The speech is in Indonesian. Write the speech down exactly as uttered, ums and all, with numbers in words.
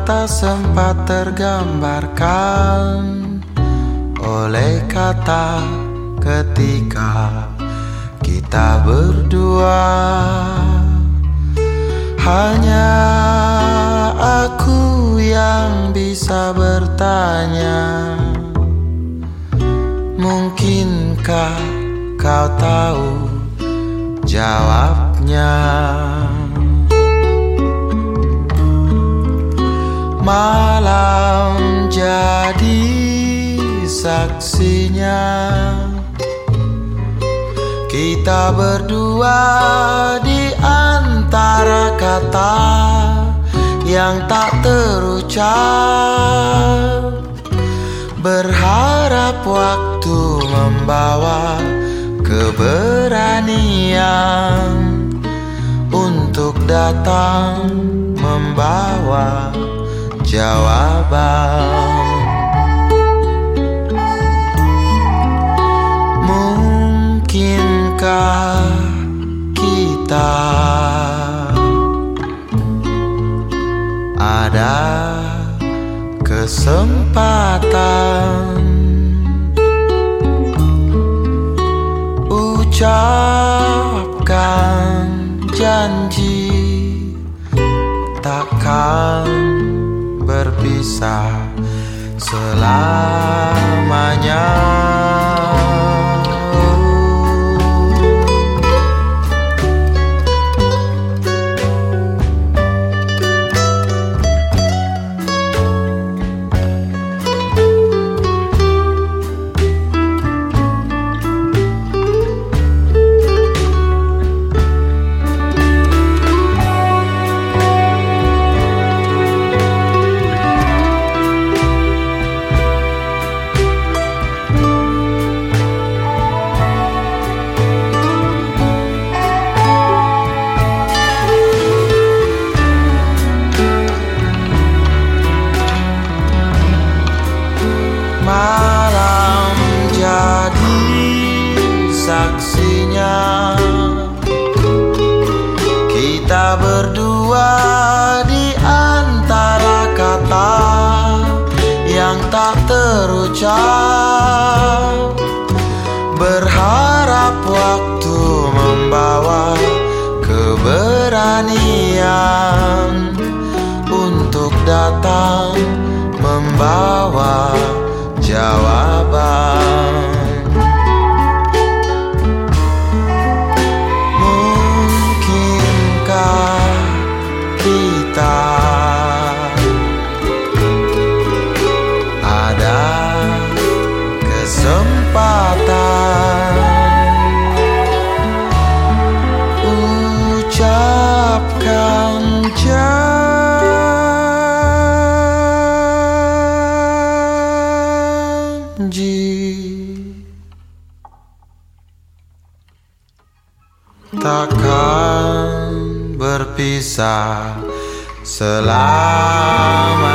tak sempat tergambarkan oleh kata ketika kita berdua. Hanya aku yang bisa bertanya, mungkinkah kau tahu jawabnya? Malam jadi saksinya, kita berdua di antara kata yang tak terucap. Berharap waktu membawa keberanian untuk datang membawa jawaban. Mungkinkah kita ada kesempatan ucapkan janji takkan berpisah selamanya. Malam jadi saksinya, kita berdua di antara kata yang tak terucap. Berharap waktu membawa keberanian untuk datang membawa jawaban. Mungkinkah kita ada kesempatan ucapkan takkan berpisah selama